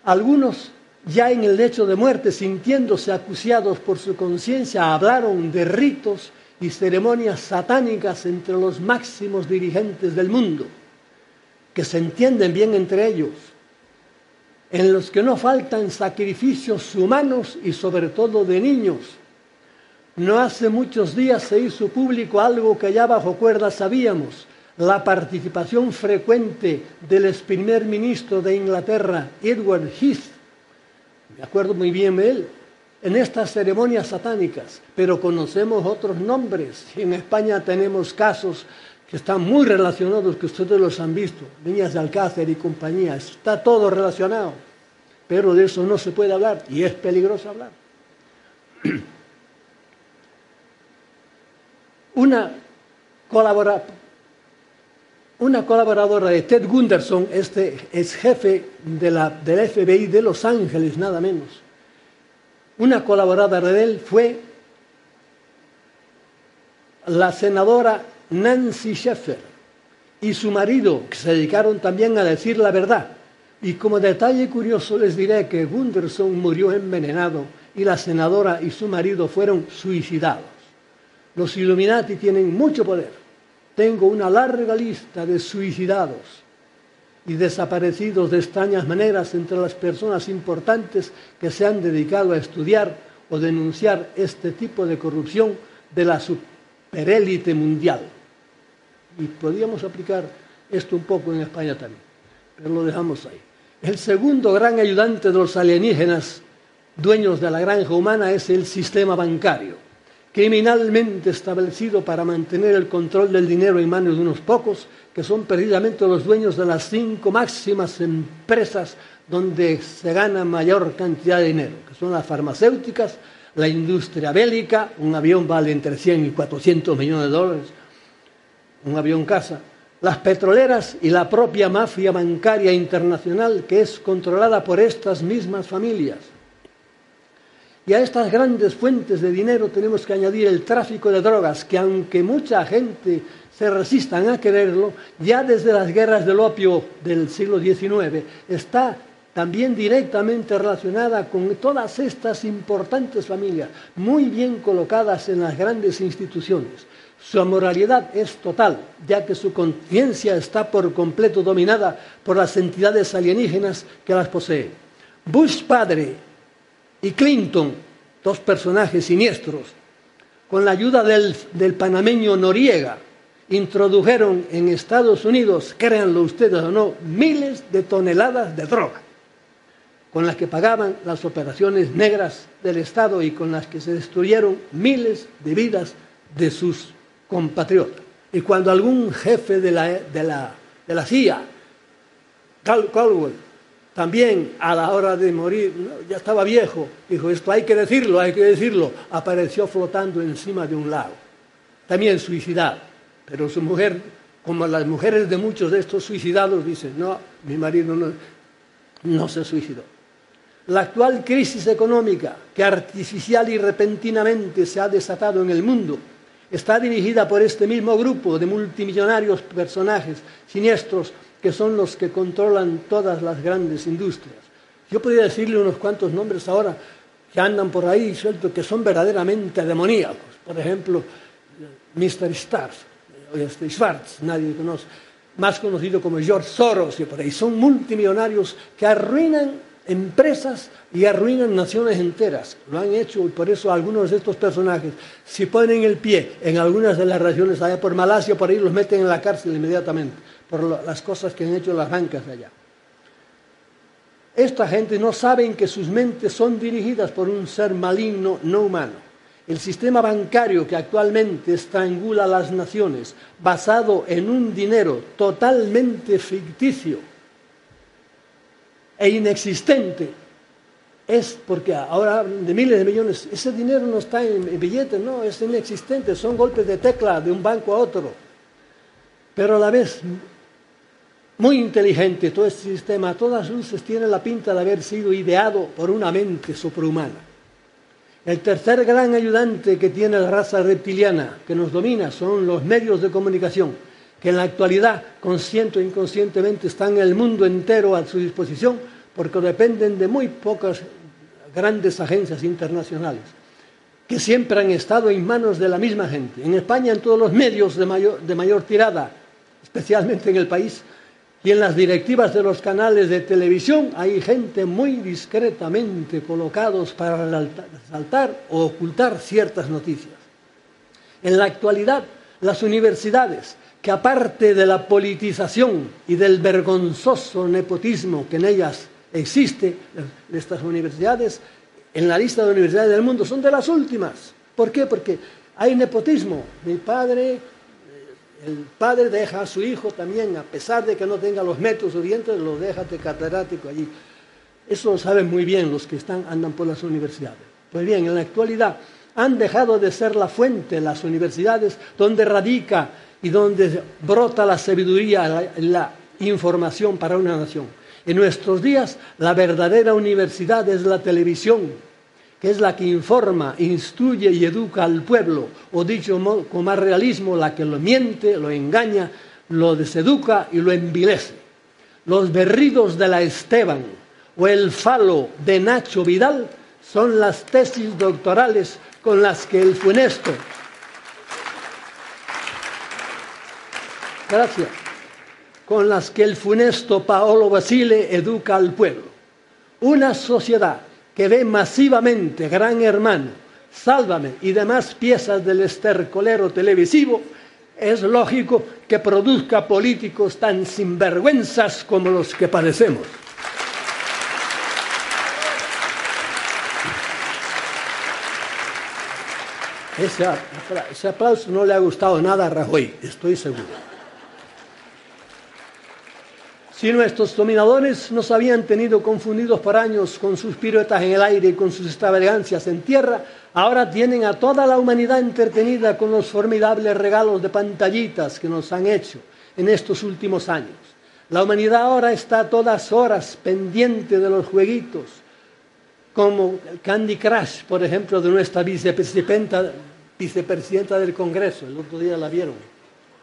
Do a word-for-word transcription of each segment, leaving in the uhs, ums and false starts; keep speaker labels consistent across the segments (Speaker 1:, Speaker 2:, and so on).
Speaker 1: Algunos, ya en el lecho de muerte, sintiéndose acuciados por su conciencia, hablaron de ritos y ceremonias satánicas entre los máximos dirigentes del mundo, que se entienden bien entre ellos, en los que no faltan sacrificios humanos y sobre todo de niños. No hace muchos días se hizo público algo que ya bajo cuerda sabíamos, la participación frecuente del ex primer ministro de Inglaterra, Edward Heath, me acuerdo muy bien de él, en estas ceremonias satánicas, pero conocemos otros nombres. En España tenemos casos que están muy relacionados, que ustedes los han visto, Viñas de Alcácer y compañía, está todo relacionado, pero de eso no se puede hablar y es peligroso hablar. Una, colabora, una colaboradora de Ted Gunderson, este es jefe de la, del F B I de Los Ángeles, nada menos. Una colaboradora de él fue la senadora Nancy Sheffer y su marido, que se dedicaron también a decir la verdad. Y como detalle curioso les diré que Gunderson murió envenenado y la senadora y su marido fueron suicidados. Los Illuminati tienen mucho poder. Tengo una larga lista de suicidados y desaparecidos de extrañas maneras entre las personas importantes que se han dedicado a estudiar o denunciar este tipo de corrupción de la superélite mundial. Y podríamos aplicar esto un poco en España también, pero lo dejamos ahí. El segundo gran ayudante de los alienígenas, dueños de la granja humana, es el sistema bancario, criminalmente establecido para mantener el control del dinero en manos de unos pocos, que son precisamente los dueños de las cinco máximas empresas donde se gana mayor cantidad de dinero, que son las farmacéuticas, la industria bélica, un avión vale entre cien y cuatrocientos millones de dólares, un avión caza, las petroleras y la propia mafia bancaria internacional, que es controlada por estas mismas familias. Y a estas grandes fuentes de dinero tenemos que añadir el tráfico de drogas, que aunque mucha gente se resistan a quererlo, ya desde las guerras del opio del siglo diecinueve está también directamente relacionada con todas estas importantes familias, muy bien colocadas en las grandes instituciones. Su amoralidad es total, ya que su conciencia está por completo dominada por las entidades alienígenas que las poseen. Bush padre y Clinton, dos personajes siniestros, con la ayuda del, del panameño Noriega, introdujeron en Estados Unidos, créanlo ustedes o no, miles de toneladas de droga, con las que pagaban las operaciones negras del Estado y con las que se destruyeron miles de vidas de sus compatriotas. Y cuando algún jefe de la, de la, de la C I A, Cal Caldwell, también a la hora de morir, ¿no?, ya estaba viejo, dijo, esto hay que decirlo, hay que decirlo, apareció flotando encima de un lago, también suicidado. Pero su mujer, como las mujeres de muchos de estos suicidados, dicen, no, mi marido no, no se suicidó. La actual crisis económica, que artificial y repentinamente se ha desatado en el mundo, está dirigida por este mismo grupo de multimillonarios personajes siniestros que son los que controlan todas las grandes industrias. Yo podría decirle unos cuantos nombres ahora que andan por ahí, ¿cierto?, que son verdaderamente demoníacos. Por ejemplo, mister Starr, este Schwartz, nadie conoce, más conocido como George Soros, y por ahí son multimillonarios que arruinan empresas y arruinan naciones enteras. Lo han hecho y por eso algunos de estos personajes, si ponen el pie en algunas de las regiones allá por Malasia, por ahí los meten en la cárcel inmediatamente por las cosas que han hecho las bancas de allá. Esta gente no saben que sus mentes son dirigidas por un ser maligno no humano. El sistema bancario que actualmente estrangula a las naciones, basado en un dinero totalmente ficticio e inexistente, es porque ahora hablan de miles de millones, ese dinero no está en billetes, no, es inexistente, son golpes de tecla de un banco a otro. Pero a la vez, muy inteligente todo este sistema, a todas luces tiene la pinta de haber sido ideado por una mente suprahumana. El tercer gran ayudante que tiene la raza reptiliana que nos domina son los medios de comunicación, que en la actualidad, consciente o inconscientemente, están en el mundo entero a su disposición porque dependen de muy pocas grandes agencias internacionales, que siempre han estado en manos de la misma gente. En España, en todos los medios de mayor, de mayor tirada, especialmente en el país, y en las directivas de los canales de televisión, hay gente muy discretamente colocados para resaltar o ocultar ciertas noticias. En la actualidad, las universidades, que aparte de la politización y del vergonzoso nepotismo que en ellas existe, estas universidades, en la lista de universidades del mundo, son de las últimas. ¿Por qué? Porque hay nepotismo. Mi padre, el padre deja a su hijo también, a pesar de que no tenga los metros suficientes, lo deja de catedrático allí. Eso lo saben muy bien los que están, andan por las universidades. Pues bien, en la actualidad han dejado de ser la fuente, las universidades, donde radica y donde brota la sabiduría, la, la información para una nación. En nuestros días, la verdadera universidad es la televisión, que es la que informa, instruye y educa al pueblo, o dicho con más realismo, la que lo miente, lo engaña, lo deseduca y lo envilece. Los berridos de la Esteban o el falo de Nacho Vidal son las tesis doctorales con las que el funesto... Gracias. Con las que el funesto Paolo Basile educa al pueblo. Una sociedad que ve masivamente Gran Hermano, Sálvame y demás piezas del estercolero televisivo, es lógico que produzca políticos tan sinvergüenzas como los que padecemos. Ese, ese aplauso no le ha gustado nada a Rajoy, estoy seguro. Si nuestros dominadores nos habían tenido confundidos por años con sus piruetas en el aire y con sus extravagancias en tierra, ahora tienen a toda la humanidad entretenida con los formidables regalos de pantallitas que nos han hecho en estos últimos años. La humanidad ahora está a todas horas pendiente de los jueguitos, como el Candy Crush, por ejemplo, de nuestra vicepresidenta, vicepresidenta del Congreso, el otro día la vieron.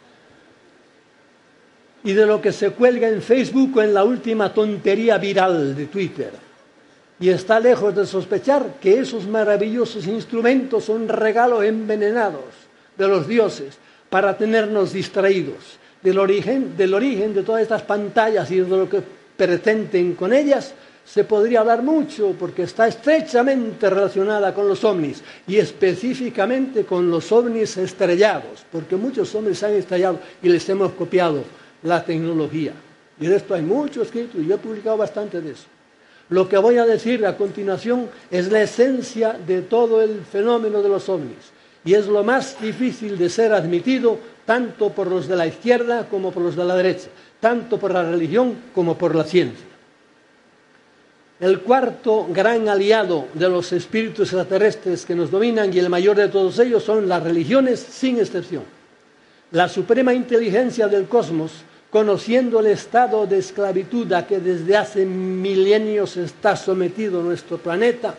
Speaker 1: Y de lo que se cuelga en Facebook o en la última tontería viral de Twitter. Y está lejos de sospechar que esos maravillosos instrumentos son regalos envenenados de los dioses para tenernos distraídos. Del origen, del origen de todas estas pantallas y de lo que pretenden con ellas, se podría hablar mucho porque está estrechamente relacionada con los ovnis y específicamente con los ovnis estrellados, porque muchos ovnis se han estrellado y les hemos copiado la tecnología. Y de esto hay mucho escrito y yo he publicado bastante de eso. Lo que voy a decir a continuación es la esencia de todo el fenómeno de los ovnis y es lo más difícil de ser admitido tanto por los de la izquierda como por los de la derecha, tanto por la religión como por la ciencia. El cuarto gran aliado de los espíritus extraterrestres que nos dominan y el mayor de todos ellos son las religiones sin excepción. La suprema inteligencia del cosmos, conociendo el estado de esclavitud a que desde hace milenios está sometido nuestro planeta,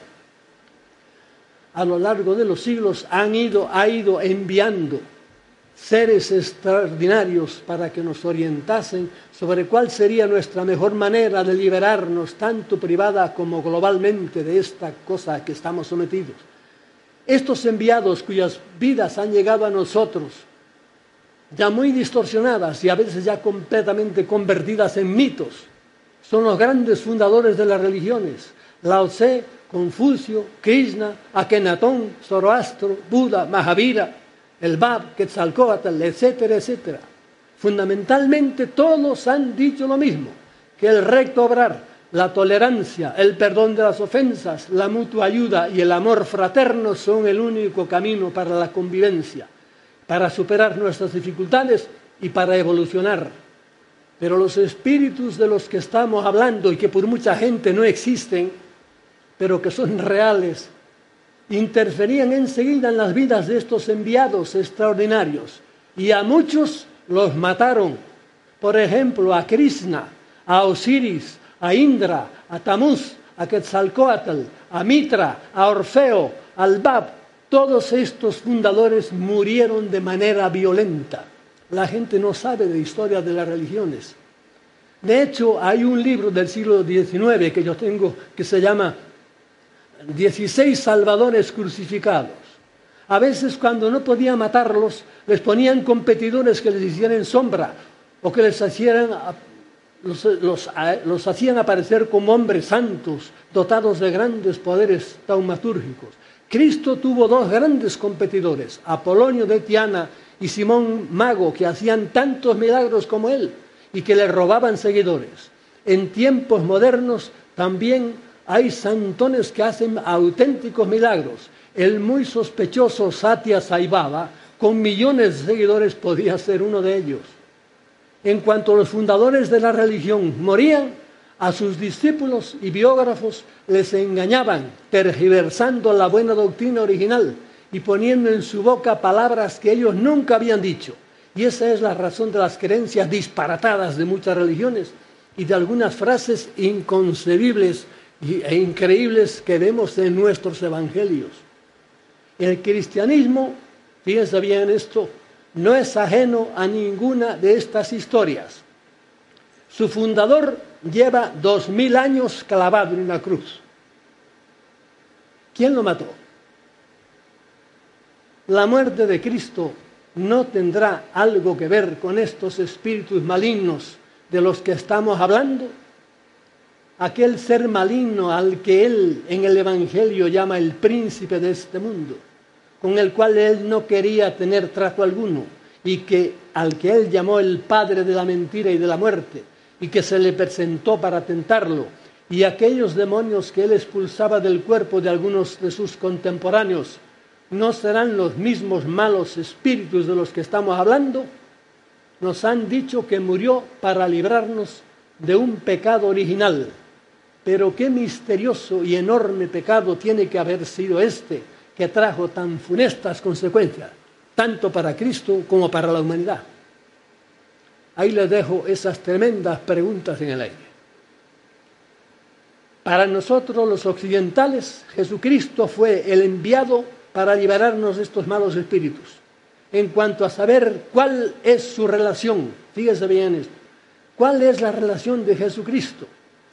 Speaker 1: a lo largo de los siglos han ido, ha ido enviando seres extraordinarios para que nos orientasen sobre cuál sería nuestra mejor manera de liberarnos, tanto privada como globalmente, de esta cosa a que estamos sometidos. Estos enviados cuyas vidas han llegado a nosotros, ya muy distorsionadas y a veces ya completamente convertidas en mitos, son los grandes fundadores de las religiones: Lao Tse, Confucio, Krishna, Akenatón, Zoroastro, Buda, Mahavira, el Bab, Quetzalcóatl, etcétera, etcétera. Fundamentalmente todos han dicho lo mismo, que el recto obrar, la tolerancia, el perdón de las ofensas, la mutua ayuda y el amor fraterno son el único camino para la convivencia, para superar nuestras dificultades y para evolucionar. Pero los espíritus de los que estamos hablando y que por mucha gente no existen, pero que son reales, interferían enseguida en las vidas de estos enviados extraordinarios y a muchos los mataron. Por ejemplo, a Krishna, a Osiris, a Indra, a Tamuz, a Quetzalcóatl, a Mitra, a Orfeo, al Bab. Todos estos fundadores murieron de manera violenta. La gente no sabe de historia de las religiones. De hecho, hay un libro del siglo diecinueve que yo tengo que se llama dieciséis Salvadores Crucificados. A veces, cuando no podían matarlos, les ponían competidores que les hicieran sombra o que les hicieran, los, los, los hacían aparecer como hombres santos, dotados de grandes poderes taumatúrgicos. Cristo tuvo dos grandes competidores, Apolonio de Tiana y Simón Mago, que hacían tantos milagros como él y que le robaban seguidores. En tiempos modernos también hay santones que hacen auténticos milagros. El muy sospechoso Satya Sai Baba, con millones de seguidores, podía ser uno de ellos. En cuanto los fundadores de la religión morían, a sus discípulos y biógrafos les engañaban, tergiversando la buena doctrina original y poniendo en su boca palabras que ellos nunca habían dicho. Y esa es la razón de las creencias disparatadas de muchas religiones y de algunas frases inconcebibles e increíbles que vemos en nuestros evangelios. El cristianismo, fíjense bien en esto, no es ajeno a ninguna de estas historias. Su fundador lleva dos mil años clavado en una cruz. ¿Quién lo mató? La muerte de Cristo no tendrá algo que ver con estos espíritus malignos de los que estamos hablando. Aquel ser maligno al que él en el Evangelio llama el príncipe de este mundo, con el cual él no quería tener trato alguno, y que al que él llamó el padre de la mentira y de la muerte, y que se le presentó para tentarlo, y aquellos demonios que él expulsaba del cuerpo de algunos de sus contemporáneos, ¿no serán los mismos malos espíritus de los que estamos hablando? Nos han dicho que murió para librarnos de un pecado original. Pero qué misterioso y enorme pecado tiene que haber sido este, que trajo tan funestas consecuencias, tanto para Cristo como para la humanidad. Ahí les dejo esas tremendas preguntas en el aire. Para nosotros los occidentales, Jesucristo fue el enviado para liberarnos de estos malos espíritus. En cuanto a saber cuál es su relación, fíjense bien esto, ¿cuál es la relación de Jesucristo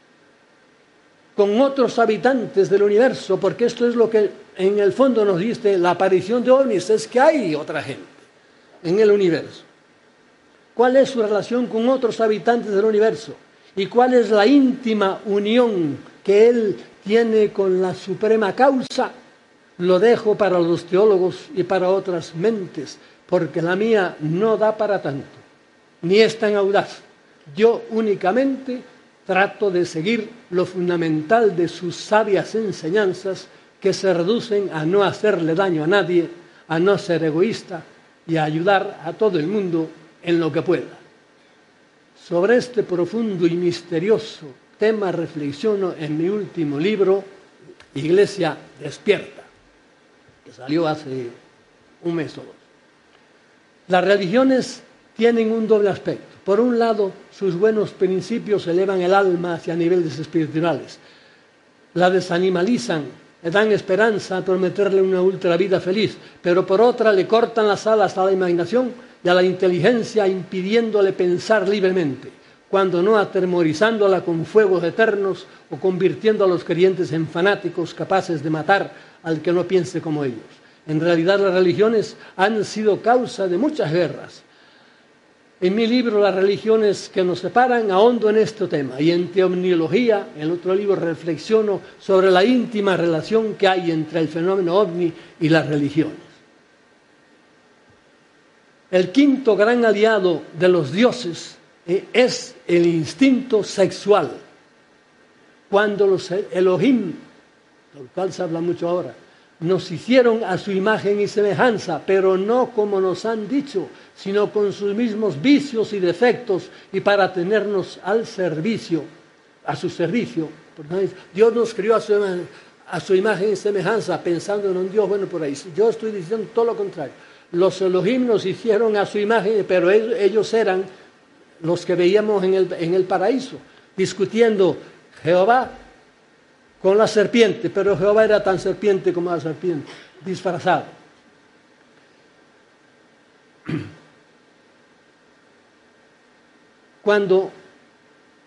Speaker 1: con otros habitantes del universo? Porque esto es lo que en el fondo nos dice la aparición de ovnis, es que hay otra gente en el universo. ¿Cuál es su relación con otros habitantes del universo? ¿Y cuál es la íntima unión que él tiene con la suprema causa? Lo dejo para los teólogos y para otras mentes, porque la mía no da para tanto, ni es tan audaz. Yo únicamente trato de seguir lo fundamental de sus sabias enseñanzas, que se reducen a no hacerle daño a nadie, a no ser egoísta y a ayudar a todo el mundo en lo que pueda. Sobre este profundo y misterioso tema reflexiono en mi último libro, Iglesia Despierta, que salió hace un mes o dos. Las religiones tienen un doble aspecto. Por un lado, sus buenos principios elevan el alma hacia niveles espirituales, la desanimalizan, le dan esperanza a prometerle una ultravida feliz, pero por otra le cortan las alas a la imaginación y a la inteligencia, impidiéndole pensar libremente, cuando no atemorizándola con fuegos eternos o convirtiendo a los creyentes en fanáticos capaces de matar al que no piense como ellos. En realidad, las religiones han sido causa de muchas guerras. En mi libro, Las religiones que nos separan, ahondo en este tema, y en Teomniología, el otro libro, reflexiono sobre la íntima relación que hay entre el fenómeno ovni y las religiones. El quinto gran aliado de los dioses es el instinto sexual. Cuando los Elohim, del cual se habla mucho ahora, nos hicieron a su imagen y semejanza, pero no como nos han dicho, sino con sus mismos vicios y defectos, y para tenernos al servicio, a su servicio. Dios nos crió a su, a su imagen y semejanza, pensando en un Dios bueno por ahí. Yo estoy diciendo todo lo contrario. Los Elohim nos hicieron a su imagen, pero ellos eran los que veíamos en el, en el paraíso, discutiendo Jehová con la serpiente, pero Jehová era tan serpiente como la serpiente, disfrazado. Cuando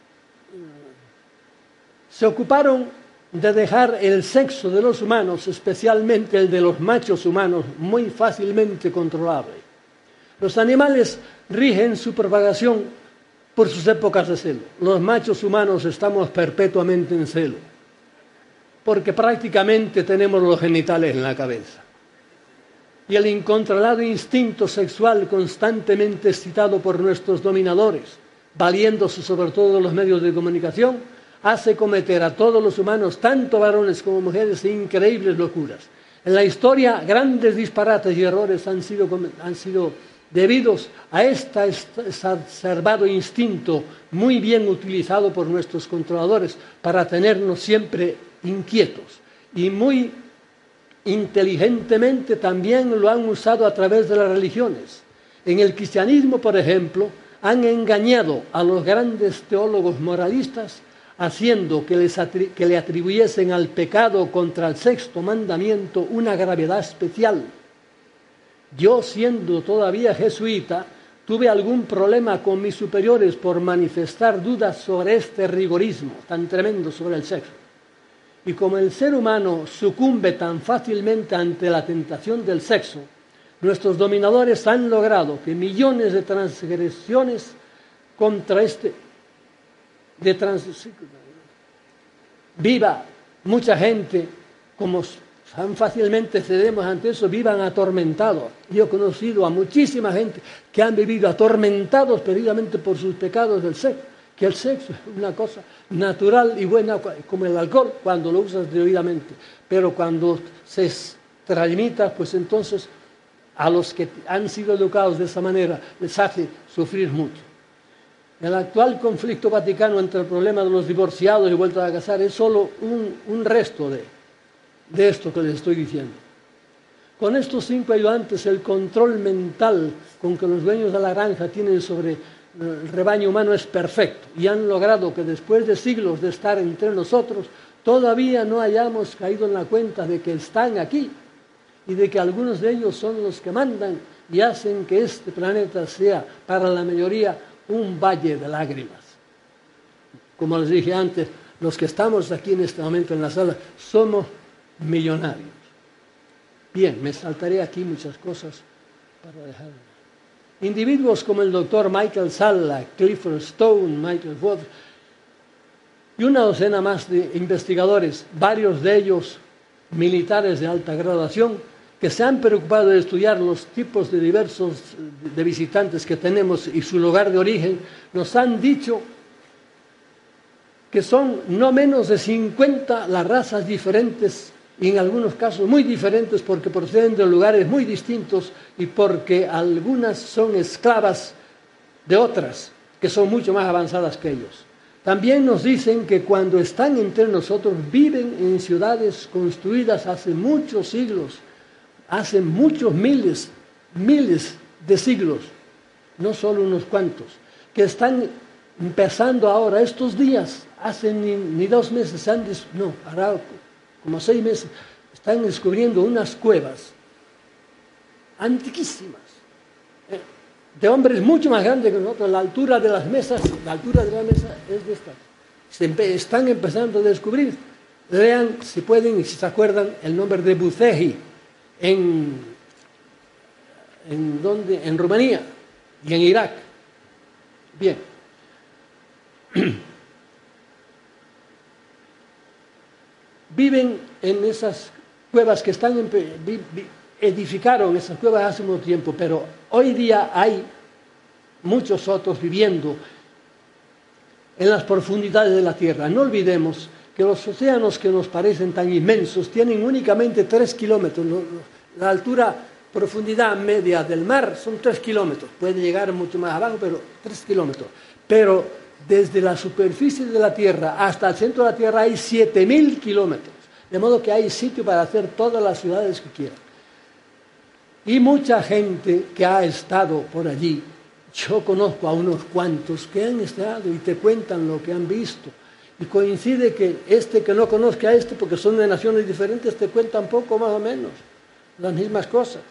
Speaker 1: se ocuparon de dejar el sexo de los humanos, especialmente el de los machos humanos, muy fácilmente controlable. Los animales rigen su propagación por sus épocas de celo. Los machos humanos estamos perpetuamente en celo, porque prácticamente tenemos los genitales en la cabeza. Y el incontrolado instinto sexual constantemente excitado por nuestros dominadores, valiéndose sobre todo de los medios de comunicación, hace cometer a todos los humanos, tanto varones como mujeres, increíbles locuras. En la historia, grandes disparates y errores han sido, han sido debidos a este exacerbado instinto muy bien utilizado por nuestros controladores para tenernos siempre inquietos. Y muy inteligentemente también lo han usado a través de las religiones. En el cristianismo, por ejemplo, han engañado a los grandes teólogos moralistas haciendo que, les que le atribuyesen al pecado contra el sexto mandamiento una gravedad especial. Yo, siendo todavía jesuita, tuve algún problema con mis superiores por manifestar dudas sobre este rigorismo tan tremendo sobre el sexo. Y como el ser humano sucumbe tan fácilmente ante la tentación del sexo, nuestros dominadores han logrado que millones de transgresiones contra este de trans, viva mucha gente, como tan fácilmente cedemos ante eso, vivan atormentados. Yo he conocido a muchísima gente que han vivido atormentados precisamente por sus pecados del sexo, que el sexo es una cosa natural y buena como el alcohol cuando lo usas debidamente, pero cuando se extralimita, pues entonces a los que han sido educados de esa manera les hace sufrir mucho. El actual conflicto vaticano entre el problema de los divorciados y vuelta a casar es solo un, un resto de, de esto que les estoy diciendo. Con estos cinco ayudantes, el control mental con que los dueños de la granja tienen sobre el rebaño humano es perfecto y han logrado que después de siglos de estar entre nosotros todavía no hayamos caído en la cuenta de que están aquí y de que algunos de ellos son los que mandan y hacen que este planeta sea para la mayoría un valle de lágrimas. Como les dije antes, los que estamos aquí en este momento en la sala somos millonarios. Bien, me saltaré aquí muchas cosas para dejarlo. Individuos como el doctor Michael Salla, Clifford Stone, Michael Wood y una docena más de investigadores, varios de ellos militares de alta graduación, que se han preocupado de estudiar los tipos de diversos de visitantes que tenemos y su lugar de origen, nos han dicho que son no menos de cincuenta las razas diferentes y en algunos casos muy diferentes porque proceden de lugares muy distintos y porque algunas son esclavas de otras que son mucho más avanzadas que ellos. También nos dicen que cuando están entre nosotros viven en ciudades construidas hace muchos siglos, hace muchos miles, miles de siglos, no solo unos cuantos, que están empezando ahora, estos días, hace ni, ni dos meses, antes, no, hará como seis meses, están descubriendo unas cuevas antiquísimas, eh, de hombres mucho más grandes que nosotros. La altura de las mesas, la altura de la mesa es de esta. Se empe están empezando a descubrir. Lean, si pueden y si se acuerdan, el nombre de Bucegi en, en, ¿dónde? En Rumanía y en Irak. Bien. Viven en esas cuevas que están en, vi, vi, edificaron esas cuevas hace mucho tiempo, pero hoy día hay muchos otros viviendo en las profundidades de la tierra. No olvidemos que los océanos que nos parecen tan inmensos tienen únicamente tres kilómetros. La altura, profundidad media del mar son tres kilómetros. Puede llegar mucho más abajo, pero tres kilómetros. Pero desde la superficie de la Tierra hasta el centro de la Tierra hay siete mil kilómetros. De modo que hay sitio para hacer todas las ciudades que quieran. Y mucha gente que ha estado por allí, yo conozco a unos cuantos que han estado y te cuentan lo que han visto. Y coincide que este que no conozca a este, porque son de naciones diferentes, te cuentan poco más o menos las mismas cosas.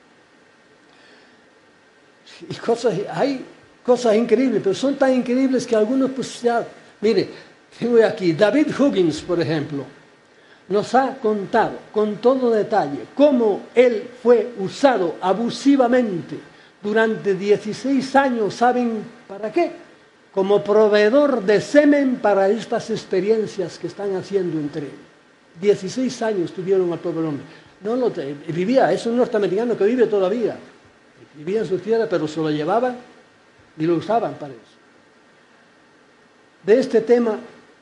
Speaker 1: Y cosas, hay cosas increíbles, pero son tan increíbles que algunos, pues ya, mire, Tengo aquí, David Huggins, por ejemplo, nos ha contado con todo detalle cómo él fue usado abusivamente durante dieciséis años, ¿saben para qué? Como proveedor de semen para estas experiencias que están haciendo entre ellos. dieciséis años tuvieron al pobre hombre. No lo te, vivía, es un norteamericano que vive todavía. Vivía en su tierra, pero se lo llevaban y lo usaban para eso. De este tema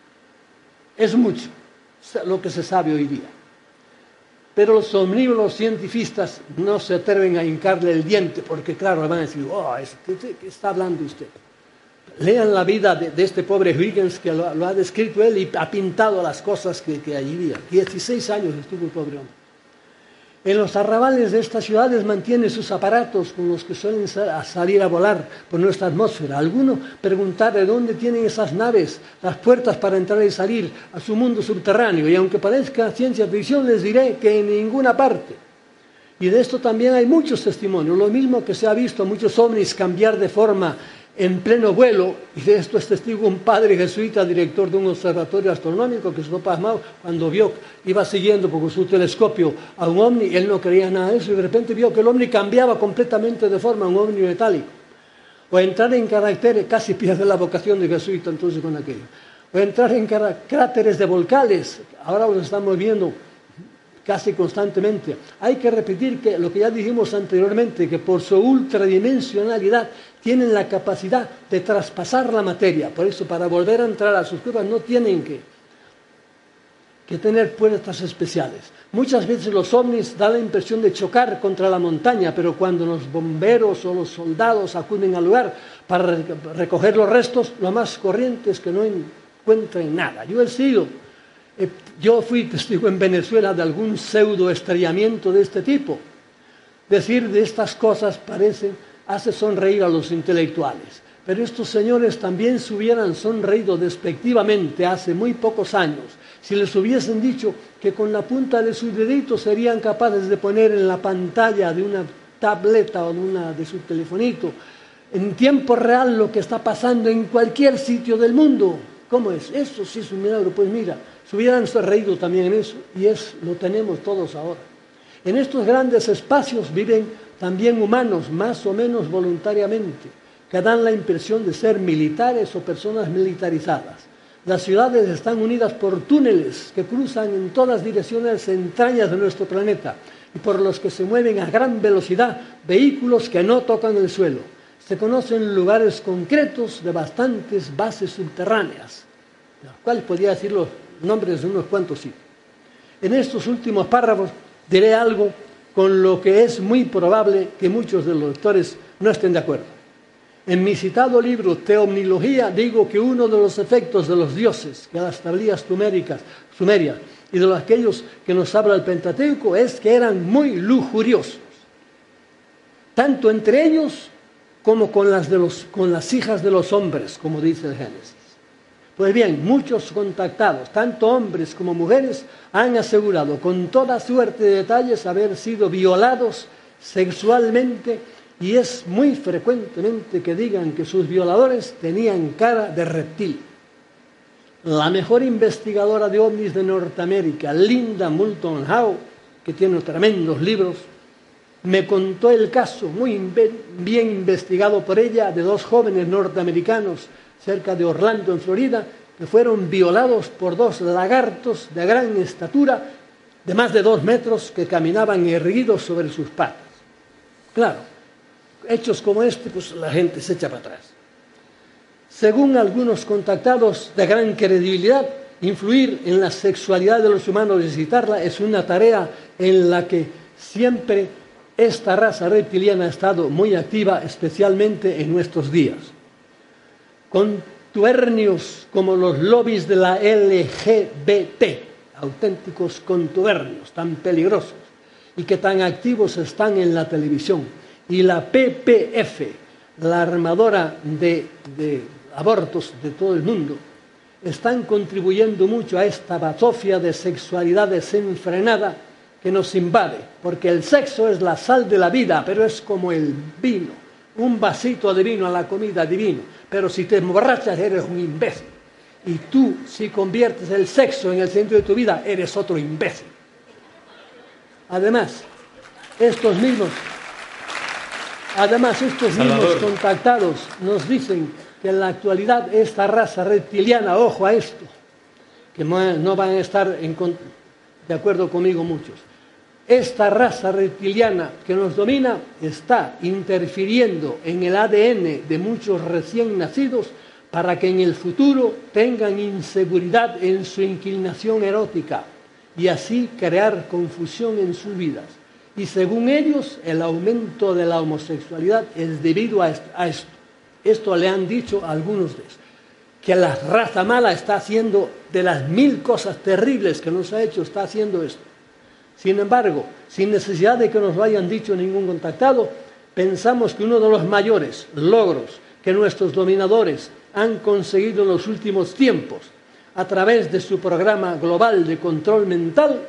Speaker 1: es mucho lo que se sabe hoy día. Pero los omnívoros cientifistas no se atreven a hincarle el diente, porque claro, le van a decir, oh, ¿qué está hablando usted? Lean la vida de, de este pobre Huygens, que lo, lo ha descrito él y ha pintado las cosas que, que allí había. dieciséis años estuvo el pobre hombre. En los arrabales de estas ciudades mantiene sus aparatos con los que suelen salir a volar por nuestra atmósfera. Alguno preguntar de dónde tienen esas naves, las puertas para entrar y salir a su mundo subterráneo. Y aunque parezca ciencia ficción, les diré que en ninguna parte. Y de esto también hay muchos testimonios. Lo mismo que se ha visto a muchos ovnis cambiar de forma en pleno vuelo, y de esto es testigo un padre jesuita, director de un observatorio astronómico, que se fue pasmado cuando vio, iba siguiendo por su telescopio a un ovni, y él no creía nada de eso, y de repente vio que el ovni cambiaba completamente de forma, un ovni metálico. O entrar en caracteres, casi pierde la vocación de jesuita entonces con aquello, o entrar en cráteres de volcanes, ahora los estamos viendo casi constantemente. Hay que repetir que lo que ya dijimos anteriormente, que por su ultradimensionalidad tienen la capacidad de traspasar la materia. Por eso, para volver a entrar a sus cuevas no tienen que, que tener puertas especiales. Muchas veces los ovnis dan la impresión de chocar contra la montaña, pero cuando los bomberos o los soldados acuden al lugar para recoger los restos, lo más corriente es que no encuentren nada. Yo he sido Yo fui testigo en Venezuela de algún pseudo estrellamiento de este tipo. Decir de estas cosas parece, hace sonreír a los intelectuales. Pero estos señores también se hubieran sonreído despectivamente hace muy pocos años si les hubiesen dicho que con la punta de sus deditos serían capaces de poner en la pantalla de una tableta o de, una, de su telefonito en tiempo real lo que está pasando en cualquier sitio del mundo. ¿Cómo es? Eso sí es un milagro. Pues mira, se hubieran reído también en eso, y es, lo tenemos todos ahora. En estos grandes espacios viven también humanos, más o menos voluntariamente, que dan la impresión de ser militares o personas militarizadas. Las ciudades están unidas por túneles que cruzan en todas direcciones entrañas de nuestro planeta, y por los que se mueven a gran velocidad vehículos que no tocan el suelo. Se conocen lugares concretos de bastantes bases subterráneas, de los cuales podría decir los nombres de unos cuantos sitios. En estos últimos párrafos diré algo con lo que es muy probable que muchos de los lectores no estén de acuerdo. En mi citado libro Teomnología digo que uno de los efectos de los dioses que las tablillas suméricas, sumerias y de los aquellos que nos habla el Pentateuco es que eran muy lujuriosos, tanto entre ellos como con las, de los, con las hijas de los hombres, como dice el Génesis. Pues bien, muchos contactados, tanto hombres como mujeres, han asegurado con toda suerte de detalles haber sido violados sexualmente, y es muy frecuentemente que digan que sus violadores tenían cara de reptil. La mejor investigadora de ovnis de Norteamérica, Linda Moulton Howe, que tiene tremendos libros, me contó el caso, muy bien investigado por ella, de dos jóvenes norteamericanos cerca de Orlando, en Florida, que fueron violados por dos lagartos de gran estatura, de más de dos metros, que caminaban erguidos sobre sus patas. Claro, hechos como este, pues la gente se echa para atrás. Según algunos contactados de gran credibilidad, influir en la sexualidad de los humanos y excitarla es una tarea en la que siempre esta raza reptiliana ha estado muy activa, especialmente en nuestros días. Contubernios como los lobbies de la L G B T, auténticos contubernios tan peligrosos y que tan activos están en la televisión, y la P P F, la armadora de, de abortos de todo el mundo, están contribuyendo mucho a esta bazofia de sexualidad desenfrenada que nos invade, porque el sexo es la sal de la vida, pero es como el vino, un vasito de vino a la comida divino, pero si te emborrachas eres un imbécil. Y tú, si conviertes el sexo en el centro de tu vida, eres otro imbécil. Además, estos mismos, además, estos mismos contactados nos dicen que en la actualidad esta raza reptiliana, ojo a esto, que no van a estar en, de acuerdo conmigo muchos, esta raza reptiliana que nos domina está interfiriendo en el A D N de muchos recién nacidos para que en el futuro tengan inseguridad en su inclinación erótica y así crear confusión en sus vidas. Y según ellos, el aumento de la homosexualidad es debido a esto. Esto le han dicho a algunos de ellos, que la raza mala está haciendo de las mil cosas terribles que nos ha hecho, está haciendo esto. Sin embargo, sin necesidad de que nos lo hayan dicho ningún contactado, pensamos que uno de los mayores logros que nuestros dominadores han conseguido en los últimos tiempos a través de su programa global de control mental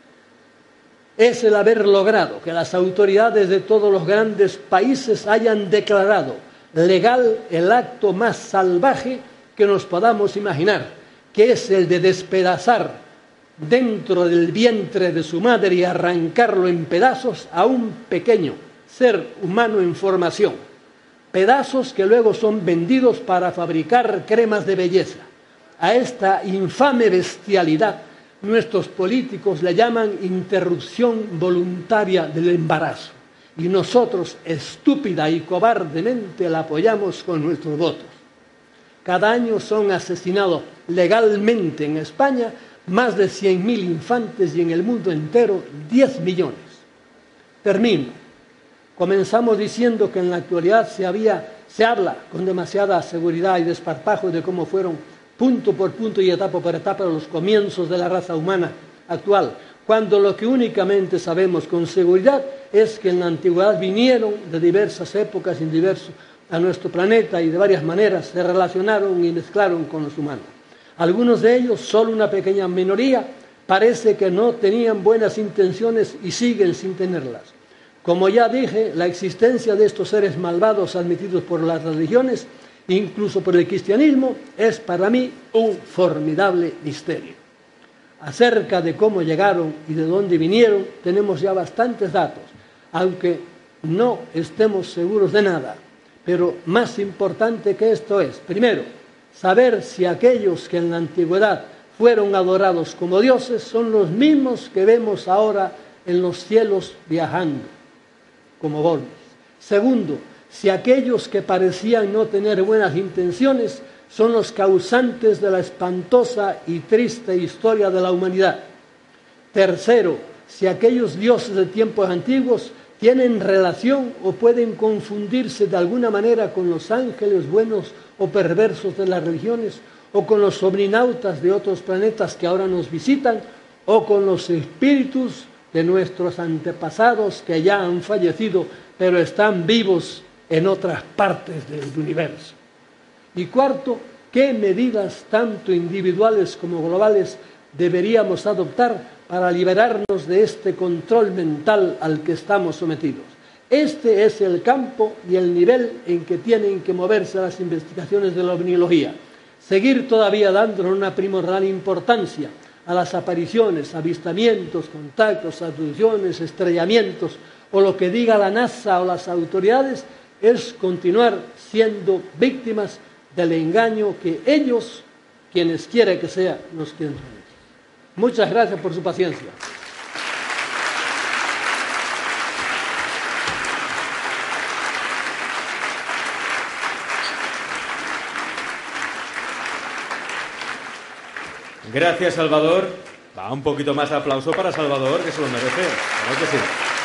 Speaker 1: es el haber logrado que las autoridades de todos los grandes países hayan declarado legal el acto más salvaje que nos podamos imaginar, que es el de despedazar dentro del vientre de su madre y arrancarlo en pedazos a un pequeño ser humano en formación. Pedazos que luego son vendidos para fabricar cremas de belleza. A esta infame bestialidad nuestros políticos le llaman interrupción voluntaria del embarazo y nosotros estúpida y cobardemente la apoyamos con nuestros votos. Cada año son asesinados legalmente en España más de cien mil infantes y en el mundo entero diez millones. Termino. Comenzamos diciendo que en la actualidad se, había, se habla con demasiada seguridad y desparpajo de cómo fueron punto por punto y etapa por etapa los comienzos de la raza humana actual, cuando lo que únicamente sabemos con seguridad es que en la antigüedad vinieron de diversas épocas y diversos a nuestro planeta y de varias maneras se relacionaron y mezclaron con los humanos. Algunos de ellos, solo una pequeña minoría, parece que no tenían buenas intenciones y siguen sin tenerlas. Como ya dije, la existencia de estos seres malvados admitidos por las religiones, incluso por el cristianismo, es para mí un formidable misterio. Acerca de cómo llegaron y de dónde vinieron, tenemos ya bastantes datos, aunque no estemos seguros de nada. Pero más importante que esto es, primero, saber si aquellos que en la antigüedad fueron adorados como dioses son los mismos que vemos ahora en los cielos viajando, como bolos. Segundo, si aquellos que parecían no tener buenas intenciones son los causantes de la espantosa y triste historia de la humanidad. Tercero, si aquellos dioses de tiempos antiguos tienen relación o pueden confundirse de alguna manera con los ángeles buenos o perversos de las religiones, o con los omninautas de otros planetas que ahora nos visitan, o con los espíritus de nuestros antepasados que ya han fallecido, pero están vivos en otras partes del universo. Y cuarto, ¿qué medidas tanto individuales como globales deberíamos adoptar para liberarnos de este control mental al que estamos sometidos? Este es el campo y el nivel en que tienen que moverse las investigaciones de la ovniología. Seguir todavía dándole una primordial importancia a las apariciones, avistamientos, contactos, abducciones, estrellamientos o lo que diga la NASA o las autoridades es continuar siendo víctimas del engaño que ellos, quienes quiera que sea, nos quieren transmitir. Muchas gracias por su paciencia.
Speaker 2: Gracias, Salvador. Va un poquito más de aplauso para Salvador, que se lo merece. Claro que sí.